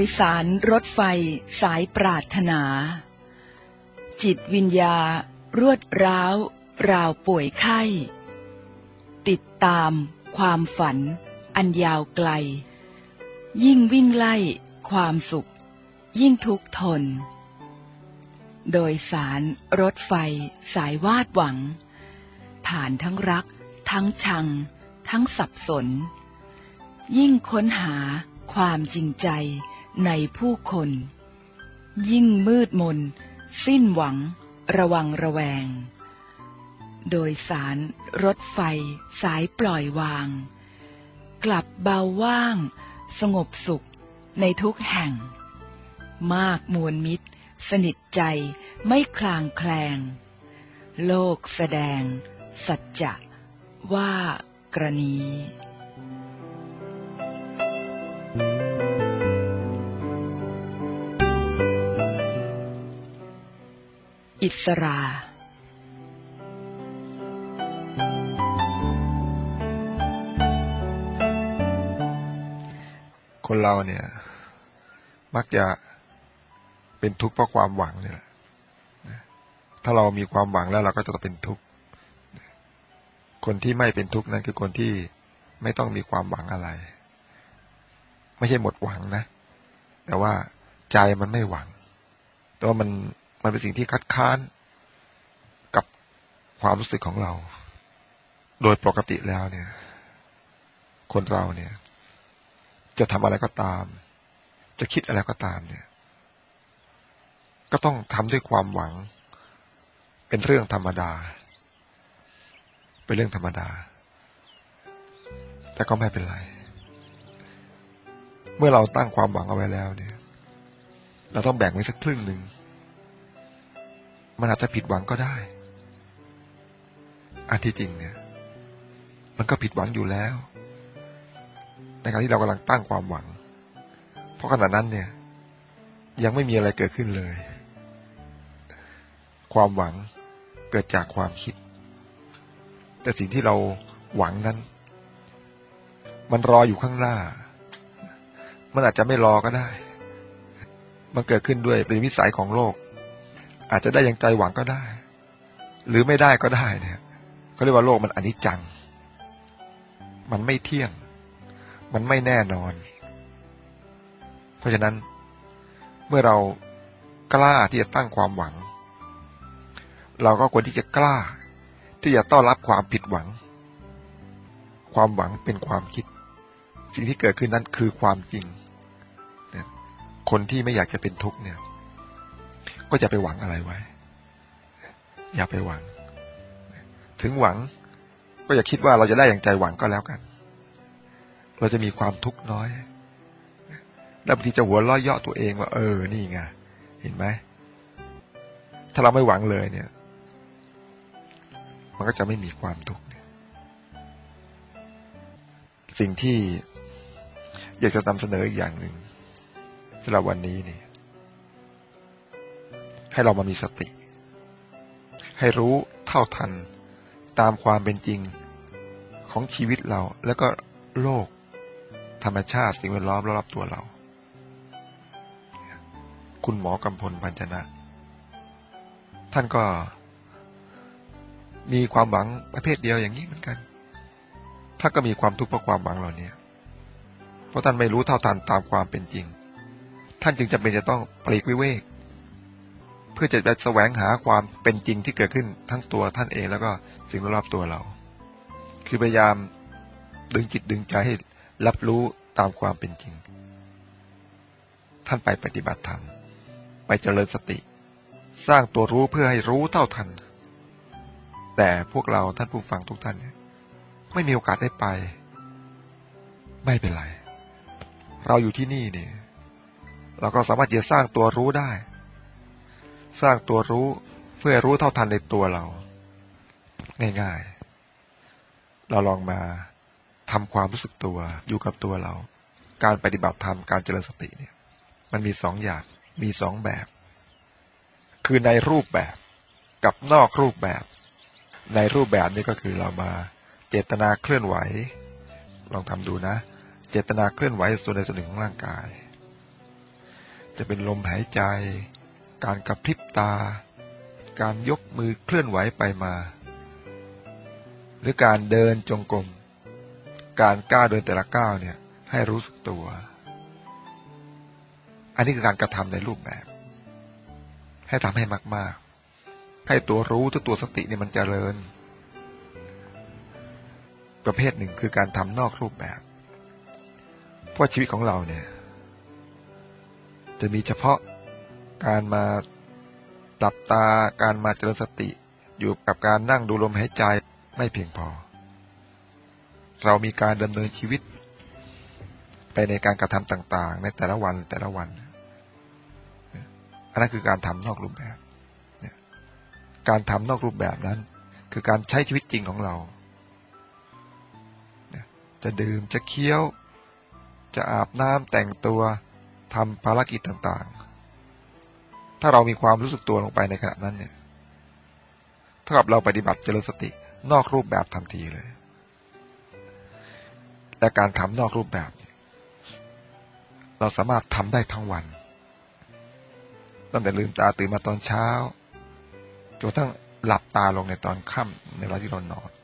ยสารรถไฟสายปรารถนา จิตวิญญารวดร้าวราวป่วยไข้ติดตามความฝันอันยาวไกลยิ่งวิ่งไล่ความสุขยิ่งทุกข์ทนโดยสารรถไฟสายวาดหวังผ่านทั้งรักทั้งชังทั้งสับสนยิ่งค้นหาความจริงใจในผู้คนยิ่งมืดมนสิ้นหวังระวังระแวงโดยสารรถไฟสายปล่อยวางกลับเบาว่างสงบสุขในทุกแห่งมากมวลมิตรสนิทใจไม่คลางแคลงโลกแสดงสัจจะว่ากรณีอิสราคนเราเนี่ยมักจะเป็นทุกข์เพราะความหวังเนี่ยถ้าเรามีความหวังแล้วเราก็จะเป็นทุกข์คนที่ไม่เป็นทุกข์นั้นคือคนที่ไม่ต้องมีความหวังอะไรไม่ใช่หมดหวังนะแต่ว่าใจมันไม่หวังแต่ว่ามันเป็นสิ่งที่คัดค้านกับความรู้สึกของเราโดยปกติแล้วเนี่ยคนเราเนี่ยจะทำอะไรก็ตามจะคิดอะไรก็ตามเนี่ยก็ต้องทำด้วยความหวังเป็นเรื่องธรรมดาเป็นเรื่องธรรมดาแต่ก็ไม่เป็นไรเมื่อเราตั้งความหวังเอาไว้แล้วเนี่ยเราต้องแบ่งไว้สักครึ่งหนึ่งมันอาจจะผิดหวังก็ได้อันที่จริงเนี่ยมันก็ผิดหวังอยู่แล้วในการที่เรากำลังตั้งความหวังเพราะขณะนั้นเนี่ยยังไม่มีอะไรเกิดขึ้นเลยความหวังเกิดจากความคิดแต่สิ่งที่เราหวังนั้นมันรออยู่ข้างหน้ามันอาจจะไม่รอก็ได้มันเกิดขึ้นด้วยเป็นวิสัยของโลกอาจจะได้อย่างใจหวังก็ได้หรือไม่ได้ก็ได้เนี่ยเขาเรียกว่าโลกมันอนิจจังมันไม่เที่ยงมันไม่แน่นอนเพราะฉะนั้นเมื่อเรากล้าที่จะตั้งความหวังเราก็ควรที่จะกล้าที่จะต้อนรับความผิดหวังความหวังเป็นความคิดสิ่งที่เกิดขึ้นนั้นคือความจริงคนที่ไม่อยากจะเป็นทุกข์เนี่ยก็จะไปหวังอะไรไว้อย่าไปหวังถึงหวังก็อย่าคิดว่าเราจะได้อย่างใจหวังก็แล้วกันเราจะมีความทุกข์น้อยแล้วบางทีจะหัวเราะเยาะตัวเองว่านี่ไงเห็นไหมถ้าเราไม่หวังเลยเนี่ยมันก็จะไม่มีความทุกข์สิ่งที่อยากจะนำเสนออีกอย่างหนึ่งสำหรับวันนี้นี่ให้เรามามีสติให้รู้เท่าทันตามความเป็นจริงของชีวิตเราแล้วก็โลกธรรมชาติสิ่งแวดล้อมรอบตัวเราคุณหมอกำพลปัญจนะท่านก็มีความหวังประเภทเดียวอย่างนี้เหมือนกันท่านก็มีความทุกข์เพราะความหวังเหล่านี้เพราะท่านไม่รู้เท่าทันตามความเป็นจริงท่านจึงจำเป็นจะต้องปลีกวิเวกเพื่อจะไปแสวงหาความเป็นจริงที่เกิดขึ้นทั้งตัวท่านเองแล้วก็สิ่งรอบตัวเราคือพยายามดึงจิตดึงใจให้รับรู้ตามความเป็นจริงท่านไปปฏิบัติธรรมไปเจริญสติสร้างตัวรู้เพื่อให้รู้เท่าทันแต่พวกเราท่านผู้ฟังทุกท่านเนี่ยไม่มีโอกาสได้ไปไม่เป็นไรเราอยู่ที่นี่เนี่ยเราก็สามารถจะสร้างตัวรู้ได้สร้างตัวรู้เพื่อรู้เท่าทันในตัวเราง่ายๆเราลองมาทำความรู้สึกตัวอยู่กับตัวเราการปฏิบัติธรรมการเจริญสติเนี่ยมันมีสองอย่างมีสองแบบคือในรูปแบบกับนอกรูปแบบในรูปแบบนี้ก็คือเรามาเจตนาเคลื่อนไหวลองทำดูนะเจตนาเคลื่อนไหวส่วนใดส่วนหนึ่งของร่างกายจะเป็นลมหายใจการกระพริบตาการยกมือเคลื่อนไหวไปมาหรือการเดินจงกรมการก้าวเดินแต่ละก้าวเนี่ยให้รู้สึกตัวอันนี้คือการกระทำในรูปแบบให้ทำให้มากๆให้ตัวรู้ตัวสติเนี่ยมันเจริญประเภทหนึ่งคือการทำนอกรูปแบบเพราะชีวิตของเราเนี่ยจะมีเฉพาะการมาหลับตาการมาเจริญสติอยู่กับการนั่งดูลมหายใจไม่เพียงพอเรามีการดำเนินชีวิตไปในการกระทำต่างๆในแต่ละวันอันนั้นคือการทำนอกรูปแบบการทำนอกรูปแบบนั้นคือการใช้ชีวิตจริงของเราจะดื่มจะเคี้ยวจะอาบน้ำแต่งตัวทำภารกิจต่างๆถ้าเรามีความรู้สึกตัวลงไปในขณะนั้นเนี่ยเท่ากับเราปฏิบัติเจริญสตินอกรูปแบบทันทีเลยแต่การทำนอกรูปแบบเราสามารถทำได้ทั้งวันตั้งแต่ลืมตาตื่นมาตอนเช้าจนกระทั่งหลับตาลงในตอนค่ำในเวลาที่เรานอน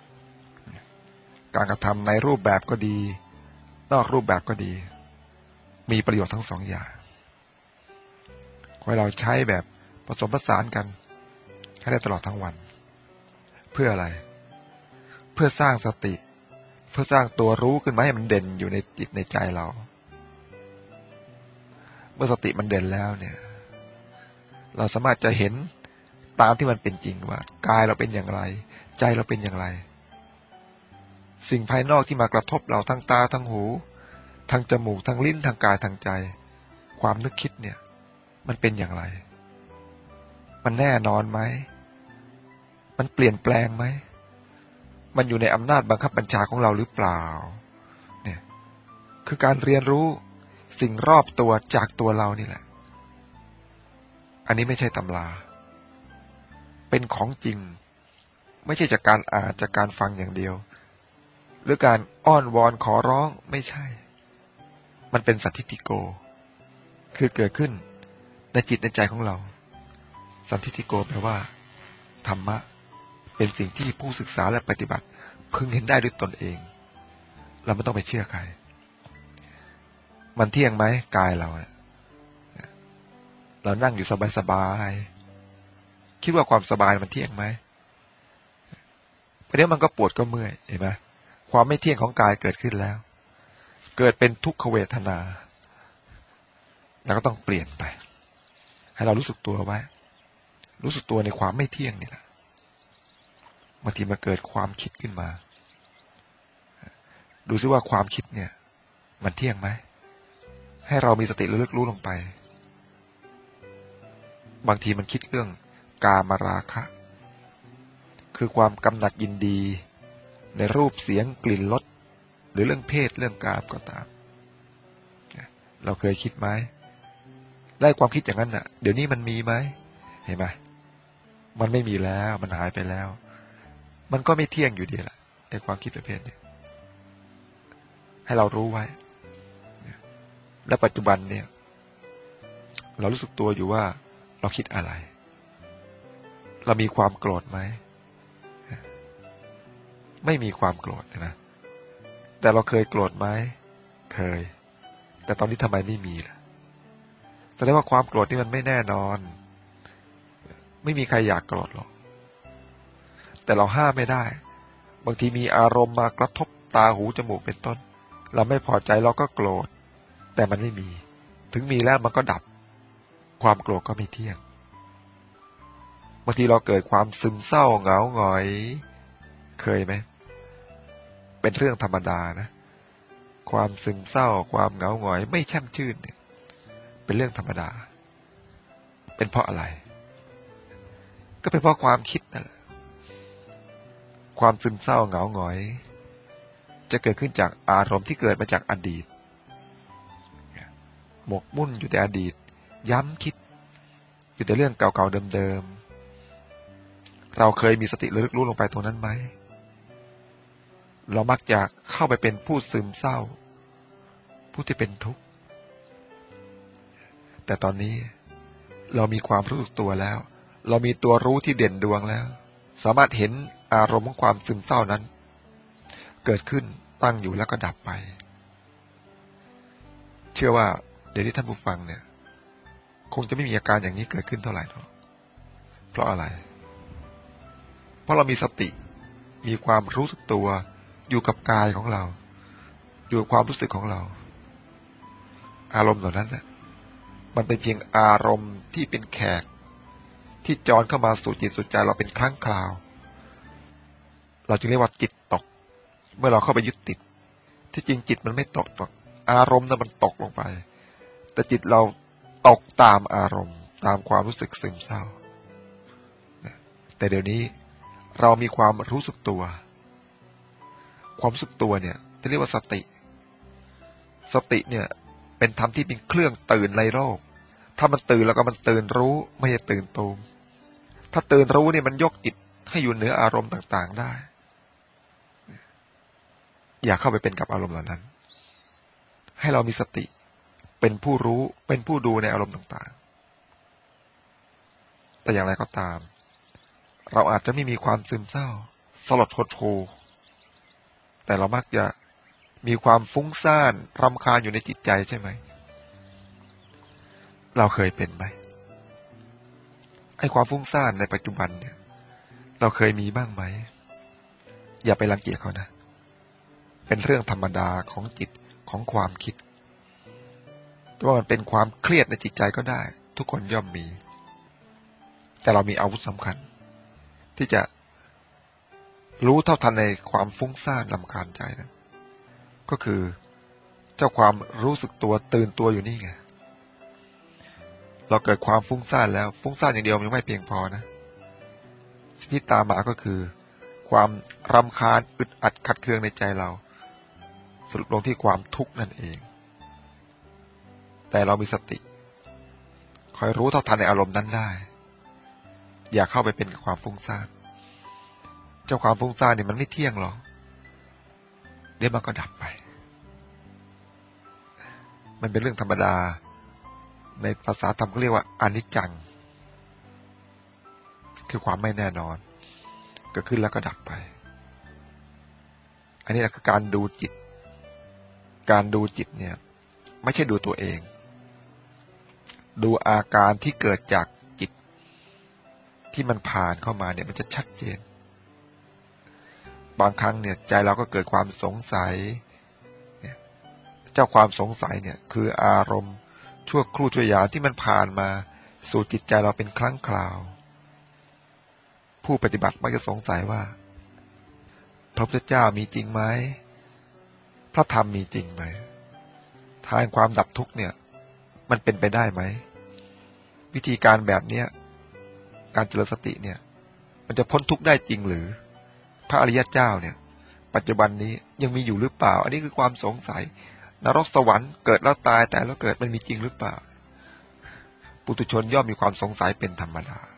การกระทำในรูปแบบก็ดีนอกรูปแบบก็ดีมีประโยชน์ทั้งสองอย่างขอให้เราใช้แบบผสมผสานกันให้ได้ตลอดทั้งวันเพื่ออะไรเพื่อสร้างสติเพื่อสร้างตัวรู้ขึ้นมาให้มันเด่นอยู่ในจิตในใจเราเมื่อสติมันเด่นแล้วเนี่ยเราสามารถจะเห็นตามที่มันเป็นจริงว่ากายเราเป็นอย่างไรใจเราเป็นอย่างไรสิ่งภายนอกที่มากระทบเราทั้งตาทั้งหูทั้งจมูกทั้งลิ้นทั้งกายทั้งใจความนึกคิดเนี่ยมันเป็นอย่างไรมันแน่นอนไหมมันเปลี่ยนแปลงไหมมันอยู่ในอำนาจบังคับบัญชาของเราหรือเปล่าเนี่ยคือการเรียนรู้สิ่งรอบตัวจากตัวเรานี่แหละอันนี้ไม่ใช่ตำราเป็นของจริงไม่ใช่จากการอ่านจากการฟังอย่างเดียวหรือการอ้อนวอนขอร้องไม่ใช่มันเป็นสันทิฏฐิโกคือเกิดขึ้นในจิตในใจของเราสันทิฏฐิโกแปลว่าธรรมะเป็นสิ่งที่ผู้ศึกษาและปฏิบัติพึงเห็นได้ด้วยตนเองเราไม่ต้องไปเชื่อใครมันเที่ยงไหมกายเราเนี่ยเรานั่งอยู่สบายๆคิดว่าความสบายมันเที่ยงไหมเพราะนี้มันก็ปวดก็เมื่อยเห็นไหมความไม่เที่ยงของกายเกิดขึ้นแล้วเกิดเป็นทุกขเวทนาแล้วก็ต้องเปลี่ยนไปให้เรารู้สึกตัวไว้รู้สึกตัวในความไม่เที่ยงนี่แหละบางทีมันเกิดความคิดขึ้นมาดูซิว่าความคิดเนี่ยมันเที่ยงไหมให้เรามีสติระลึกรู้ลงไปบางทีมันคิดเรื่องกามราคะคือความกำหนัดยินดีในรูปเสียงกลิ่นรสหรือเรื่องเพศเรื่องกามก็ตามเราเคยคิดไหมไล่ความคิดอย่างนั้นน่ะเดี๋ยวนี้มันมีไหมเห็นไหมมันไม่มีแล้วมันหายไปแล้วมันก็ไม่เที่ยงอยู่ดีแหละในความคิดประเภทนี้ให้เรารู้ไว้และปัจจุบันเนี่ยเรารู้สึกตัวอยู่ว่าเราคิดอะไรเรามีความโกรธไหมไม่มีความโกรธนะแต่เราเคยโกรธไหมเคยแต่ตอนนี้ทำไมไม่มีล่ะแสดงว่าความโกรธนี่มันไม่แน่นอนไม่มีใครอยากโกรธหรอกแต่เราห้ามไม่ได้บางทีมีอารมณ์มากระทบตาหูจมูกเป็นต้นเราไม่พอใจเราก็โกรธแต่มันไม่มีถึงมีแล้วมันก็ดับความโกรธก็ไม่เที่ยงบางทีเราเกิดความซึมเศร้าเหงาหงอยเคยไหมเป็นเรื่องธรรมดานะความซึมเศร้าความเหงาหงอยไม่แช่มชื่นเนี่ยเป็นเรื่องธรรมดาเป็นเพราะอะไรก็เป็นเพราะความคิดนั่นแหละความซึมเศร้าเหงาหงอยจะเกิดขึ้นจากอารมณ์ที่เกิดมาจากอดีตหมกมุ่นอยู่แต่อดีตย้ำคิดอยู่แต่เรื่องเก่าๆเดิมๆเราเคยมีสติระลึกรู้ลงไปตรงนั้นไหมเรามักจะเข้าไปเป็นผู้ซึมเศร้าผู้ที่เป็นทุกข์แต่ตอนนี้เรามีความรู้สึกตัวแล้วเรามีตัวรู้ที่เด่นดวงแล้วสามารถเห็นอารมณ์ของความซึมเศร้านั้นเกิดขึ้นตั้งอยู่แล้วก็ดับไปเชื่อว่าเดี๋ยวที่ท่านผู้ฟังเนี่ยคงจะไม่มีอาการอย่างนี้เกิดขึ้นเท่าไหร่หรอกเพราะอะไรเพราะเรามีสติมีความรู้สึกตัวอยู่กับกายของเราอยู่กับความรู้สึกของเราอารมณ์เหล่านั้นน่ะมันเป็นเพียงอารมณ์ที่เป็นแขกที่จรเข้ามาสู่จิตสู่ใจเราเป็นครั้งคราวเราจึงเรียกว่าจิตตกเมื่อเราเข้าไปยึดติดที่จริงจิตมันไม่ตกหรอกอารมณ์นั้นมันตกลงไปแต่จิตเราตกตามอารมณ์ตามความรู้สึกซึมเศร้าแต่เดี๋ยวนี้เรามีความรู้สึกตัวความรู้สึกตัวเนี่ยจะเรียกว่าสติเนี่ยเป็นธรรมที่เป็นเครื่องตื่นในโลกถ้ามันตื่นแล้วก็มันตื่นรู้ไม่ใช่ตื่นตูมถ้าตื่นรู้เนี่ยมันยกจิตให้อยู่เหนืออารมณ์ต่างๆได้อย่าเข้าไปเป็นกับอารมณ์เหล่านั้นให้เรามีสติเป็นผู้รู้เป็นผู้ดูในอารมณ์ต่างๆแต่อย่างไรก็ตามเราอาจจะไม่มีความซึมเศร้าสลดหดหู่แต่เรามักจะมีความฟุ้งซ่านรำคาญอยู่ในจิตใจใช่ไหมเราเคยเป็นไหมไอ้ความฟุ้งซ่านในปัจจุบันเนี่ยเราเคยมีบ้างไหมอย่าไปรังเกียจเขานะเป็นเรื่องธรรมดาของจิตของความคิดแต่ว่ามันเป็นความเครียดในจิตใจก็ได้ทุกคนย่อมมีแต่เรามีอาวุธสำคัญที่จะรู้เท่าทันในความฟุ้งซ่านรำคาญใจนะก็คือเจ้าความรู้สึกตัวตื่นตัวอยู่นี่ไงเราเกิดความฟุ้งซ่านแล้วฟุ้งซ่านอย่างเดียวมันไม่เพียงพอนะสิ่งที่ตามมาก็คือความรำคาญอึดอัดขัดเคืองในใจเราสรุปลงที่ความทุกข์นั่นเองแต่เรามีสติคอยรู้เท่าทันในอารมณ์นั้นได้อย่าเข้าไปเป็นกับความฟุ้งซ่านเจ้าความฟุ้งซ่านนี่มันไม่เที่ยงหรอกเดี๋ยวมันก็ดับไปมันเป็นเรื่องธรรมดาในภาษาธรรมก็เรียกว่าอนิจจังคือความไม่แน่นอนเกิดขึ้นแล้วก็ดับไปอันนี้แหละคือการดูจิตเนี่ยไม่ใช่ดูตัวเองดูอาการที่เกิดจากจิตที่มันผ่านเข้ามาเนี่ยมันจะชัดเจนบางครั้งเนี่ยใจเราก็เกิดความสงสัยเจ้าความสงสัยเนี่ยคืออารมณ์ชั่วครู่ชั่วยามที่มันผ่านมาสู่จิตใจเราเป็นครั้งคราวผู้ปฏิบัติมักจะสงสัยว่าพระพุทธเจ้ามีจริงไหมพระธรรมมีจริงไหมทางความดับทุกข์เนี่ยมันเป็นไปได้ไหมวิธีการแบบเนี้ยการเจริญสติเนี่ยมันจะพ้นทุกข์ได้จริงหรือพระอริยเจ้าเนี่ยปัจจุบันนี้ยังมีอยู่หรือเปล่าอันนี้คือความสงสัยนรกสวรรค์เกิดแล้วตายแต่แล้วเกิดมันมีจริงหรือเปล่าปุถุชนย่อมมีความสงสัยเป็นธรรมดา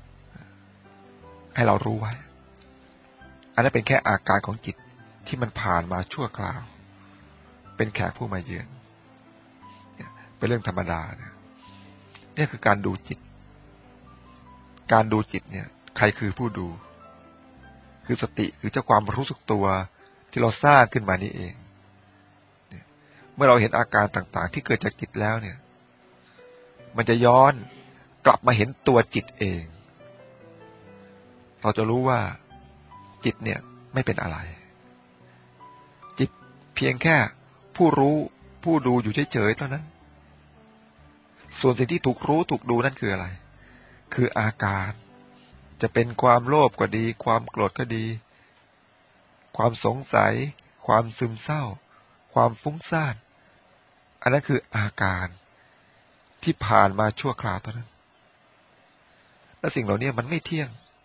ให้เรารู้ไว้อันนั้นเป็นแค่อาการของจิตที่มันผ่านมาชั่วคราวเป็นแขกผู้มาเยือนเป็นเรื่องธรรมดาเนี่ยคือการดูจิตเนี่ยใครคือผู้ดูคือสติคือเจ้าความรู้สึกตัวที่เราสร้างขึ้นมานี่เองเมื่อเราเห็นอาการต่างๆที่เกิดจากจิตแล้วเนี่ยมันจะย้อนกลับมาเห็นตัวจิตเองเราจะรู้ว่าจิตเนี่ยไม่เป็นอะไรจิตเพียงแค่ผู้รู้ผู้ดูอยู่เฉยๆเท่านั้นส่วนสิ่งที่ถูกรู้ถูกดูนั่นคืออะไรคืออาการจะเป็นความโลภก็ดีความโกรธก็ดีความสงสัยความซึมเศร้าความฟุ้งซ่านอันนั้นคืออาการที่ผ่านมาชั่วคราวเท่านั้นและสิ่งเหล่านี้มันไม่เที่ยง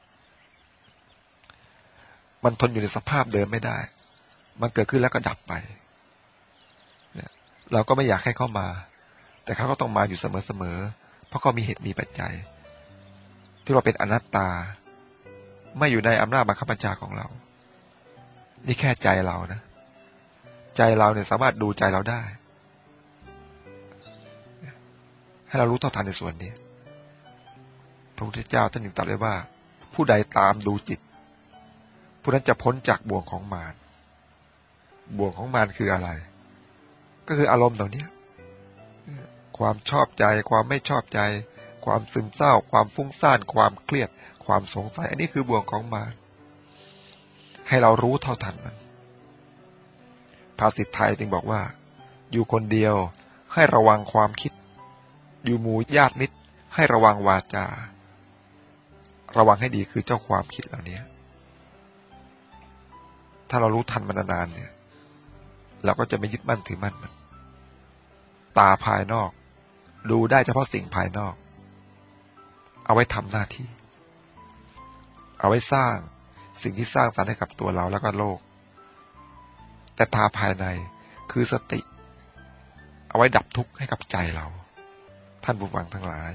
มันทนอยู่ในสภาพเดิมไม่ได้มันเกิดขึ้นแล้วก็ดับไปเนี่ยเราก็ไม่อยากให้เข้ามาแต่เขาก็ต้องมาอยู่เสมอๆเพราะเขามีเหตุมีปัจจัยที่เราเป็นอนัตตาไม่อยู่ในอำนาจบังคับบัญชาของเรานี่แค่ใจเรานะใจเราเนี่ยสามารถดูใจเราได้ให้เรารู้เท่าทันในส่วนนี้พระพุทธเจ้าท่านจึงตรัสไว้ว่าผู้ใดตามดูจิตผู้นั้นจะพ้นจากบ่วงของมารบ่วงของมารคืออะไรก็คืออารมณ์เหล่านี้ความชอบใจความไม่ชอบใจความซึมเศร้าความฟุ้งซ่านความเครียดความสงสัยอันนี้คือบ่วงของมารให้เรารู้เท่าทันมันภาษิตไทยจึงบอกว่าอยู่คนเดียวให้ระวังความคิดอยู่หมู่ญาติมิตรให้ระวังวาจาระวังให้ดีคือเจ้าความคิดเหล่านี้ถ้าเรารู้ทันมันนานๆเนี่ยเราก็จะไม่ยึดมั่นถือมั่นมันตาภายนอกดูได้เฉพาะสิ่งภายนอกเอาไว้ทำหน้าที่เอาไว้สร้างสิ่งที่สร้างสรรค์ให้กับตัวเราแล้วก็โลกแต่ตาภายในคือสติเอาไว้ดับทุกข์ให้กับใจเราท่านผู้ฟังทั้งหลาย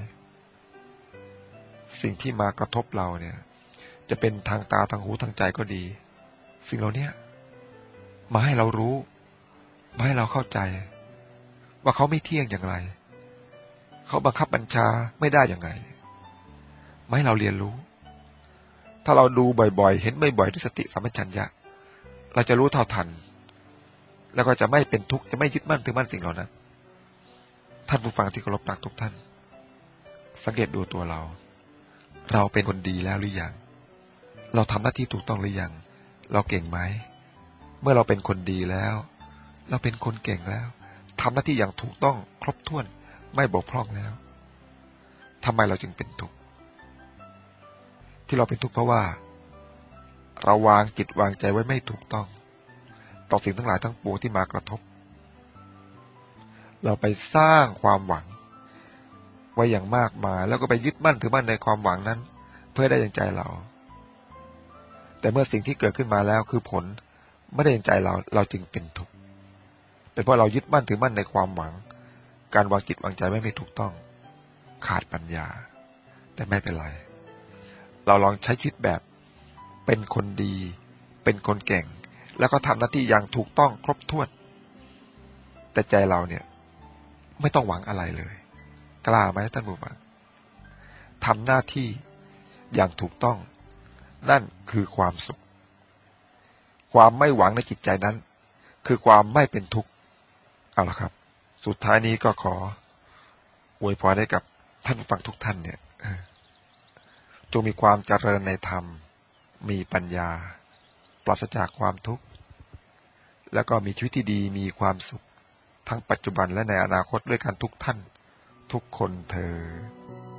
สิ่งที่มากระทบเราเนี่ยจะเป็นทางตาทางหูทางใจก็ดีสิ่งเหล่านี้มาให้เรารู้มาให้เราเข้าใจว่าเขาไม่เที่ยงอย่างไรเขาบังคับบัญชาไม่ได้อย่างไรมาให้เราเรียนรู้ถ้าเราดูบ่อยๆเห็นบ่อยๆด้วยสติสัมปชัญญะเราจะรู้เท่าทันแล้วก็จะไม่เป็นทุกข์จะไม่ยึดมั่นถือมั่นสิ่งเหล่านั้นท่านผู้ฟังที่เคารพรักทุกท่านสังเกตดูตัวเราเป็นคนดีแล้วหรือยังเราทำหน้าที่ถูกต้องหรือยังเราเก่งไหมเมื่อเราเป็นคนดีแล้วเราเป็นคนเก่งแล้วทำหน้าที่อย่างถูกต้องครบถ้วนไม่บกพร่องแล้วทำไมเราจึงเป็นทุกข์ที่เราเป็นทุกข์เพราะว่าเราวางจิตวางใจไว้ไม่ถูกต้องต่อสิ่งทั้งหลายทั้งปวงที่มากระทบเราไปสร้างความหวังไว้อย่างมากมายแล้วก็ไปยึดมั่นถือมั่นในความหวังนั้นเพื่อได้อย่างใจเราแต่เมื่อสิ่งที่เกิดขึ้นมาแล้วคือผลไม่ได้อย่างใจเราจึงเป็นทุกข์เป็นเพราะเรายึดมั่นถือมั่นในความหวังการวางจิตวางใจไม่ถูกต้องขาดปัญญาแต่ไม่เป็นไรเราลองใช้ชีวิตแบบเป็นคนดีเป็นคนเก่งแล้วก็ทำหน้าที่อย่างถูกต้องครบถ้วนแต่ใจเราเนี่ยไม่ต้องหวังอะไรเลยกล้าไหมท่านผู้ฟังทำหน้าที่อย่างถูกต้องนั่นคือความสุขความไม่หวังในจิตใจนั้นคือความไม่เป็นทุกข์เอาละครับสุดท้ายนี้ก็ขออวยพรให้กับท่านผู้ฟังทุกท่านเนี่ยจงมีความเจริญในธรรมมีปัญญาปราศจากความทุกข์แล้วก็มีชีวิตที่ดีมีความสุขทั้งปัจจุบันและในอนาคตด้วยกันทุกท่านทุกคนเทอญ